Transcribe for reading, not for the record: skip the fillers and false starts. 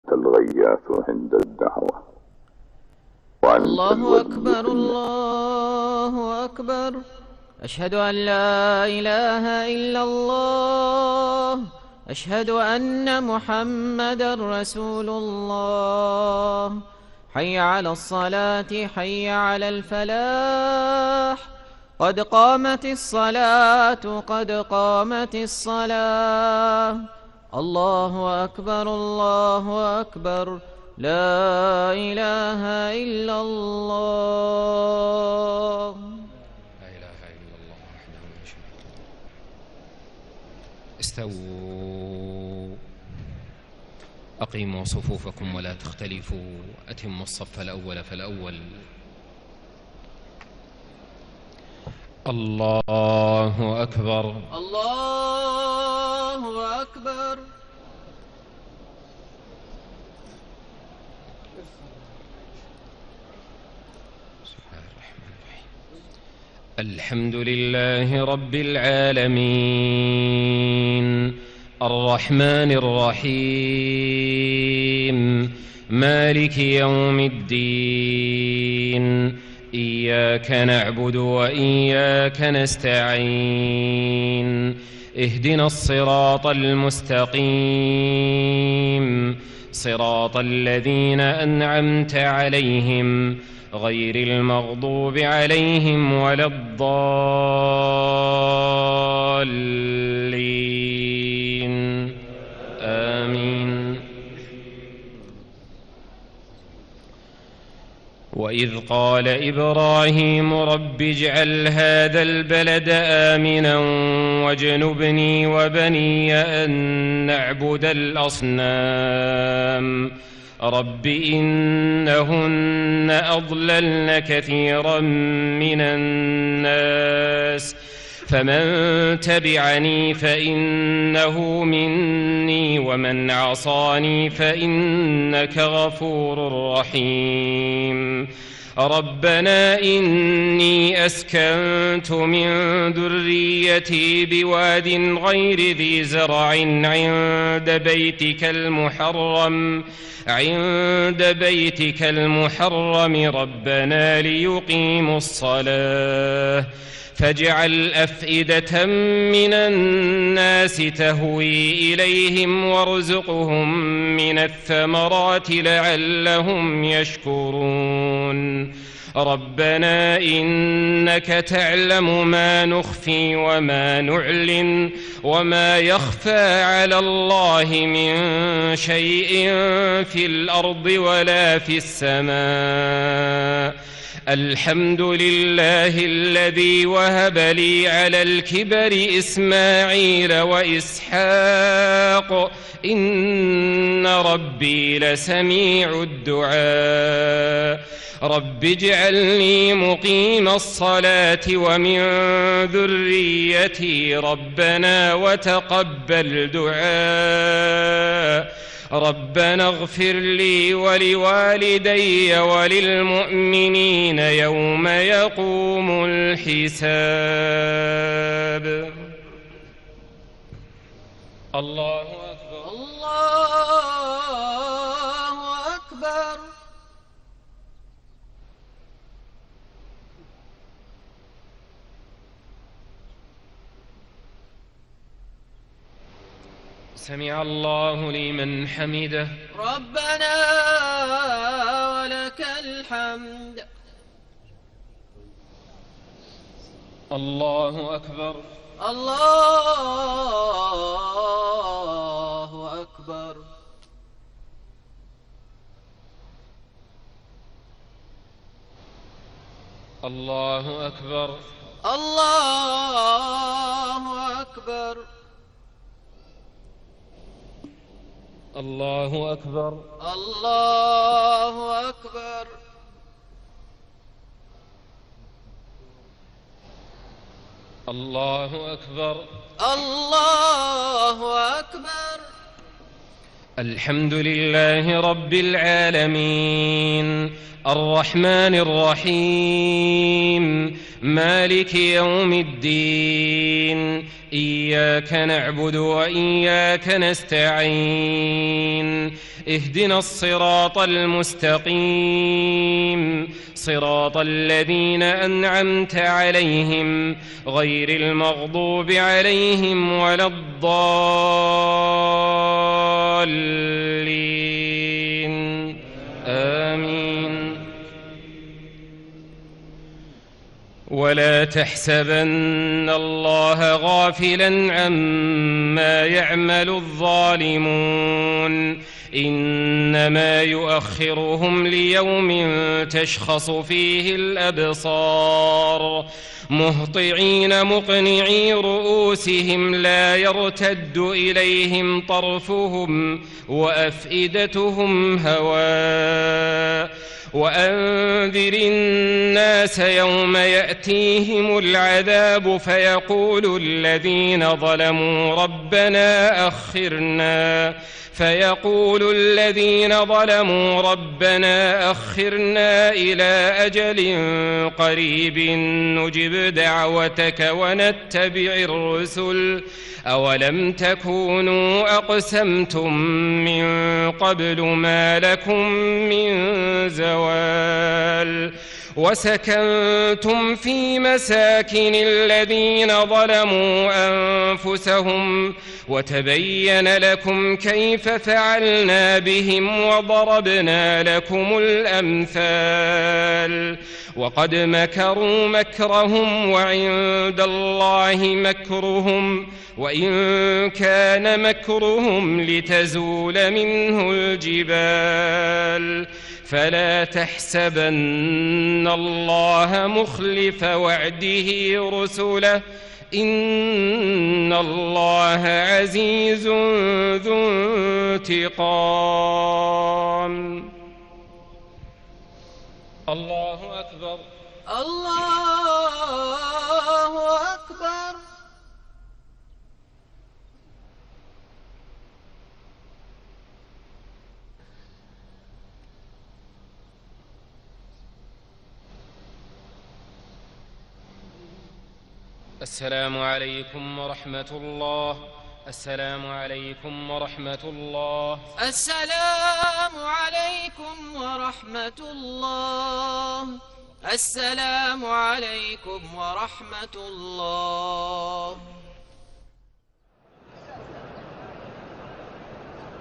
الغياث عند الدعوة. الله أكبر الله أكبر، أشهد أن لا إله إلا الله، أشهد أن محمدا رسول الله. حي على الصلاة، حي على الفلاح، قد قامت الصلاة، قد قامت الصلاة. الله أكبر الله أكبر، لا إله إلا الله. لا إله إلا الله وحده لا شريك له. استووا، أقيموا صفوفكم ولا تختلفوا، أتموا الصف الأول فالأول. الله أكبر الله أكبر. الحمد لله رب العالمين، الرحمن الرحيم، مالك يوم الدين، إياك نعبد وإياك نستعين، اهدنا الصراط المستقيم، صراط الذين أنعمت عليهم غير المغضوب عليهم ولا الضالين، آمين. وإذ قال إبراهيم رب اجعل هذا البلد آمنا واجنبني وبني أن نعبد الأصنام رب إنهن أضللن كثيرا من الناس فمن تبعني فإنه مني ومن عصاني فإنك غفور رحيم. ربنا إني أسكنت من ذريتي بواد غير ذي زرع عند بيتك المحرم ربنا ليقيموا الصلاة فاجعل أفئدة من الناس تهوي إليهم وارزقهم من الثمرات لعلهم يشكرون. ربنا إنك تعلم ما نخفي وما نعلن وما يخفى على الله من شيء في الأرض ولا في السماء. الحمد لله الذي وهب لي على الكبر إسماعيل وإسحاق إن ربي لسميع الدعاء. رب اجعلني مقيم الصلاة ومن ذريتي ربنا وتقبل دعاء. ربنا اغفر لي ولوالدي وللمؤمنين يوم يقوم الحساب. الله أكبر الله أكبر. سمع الله لمن حمده ربنا ولك الحمد. الله أكبر الله أكبر. الله أكبر الله أكبر. الله أكبر الله أكبر. الله أكبر الله أكبر. الحمد لله رب العالمين، الرحمن الرحيم، مالك يوم الدين، إياك نعبد وإياك نستعين اهدنا الصراط المستقيم صراط الذين أنعمت عليهم غير المغضوب عليهم ولا الضالين آمين. ولا تحسبن الله غافلا عما يعمل الظالمون إنما يؤخرهم ليوم تشخص فيه الأبصار مهطعين مقنعي رؤوسهم لا يرتد إليهم طرفهم وأفئدتهم هواء وأنذر الناس يوم يأتيهم العذاب فيقول الذين ظلموا ربنا أخرنا إلى أجل قريب نجب دعوتك ونتبع الرسل أولم تكونوا أقسمتم من قبل ما لكم من زوال وسكنتم في مساكن الذين ظلموا أنفسهم وتبين لكم كيف فعلنا بهم وضربنا لكم الأمثال وقد مكروا مكرهم وعند الله مكرهم وإن كان مكرهم لتزول منه الجبال فلا تحسبن الله مخلف وعده رسله إن الله عزيز ذو انتقام. الله أكبر. الله أكبر. السلام عليكم ورحمة الله. السلام عليكم ورحمة الله. السلام عليكم ورحمة الله. السلام عليكم ورحمة الله.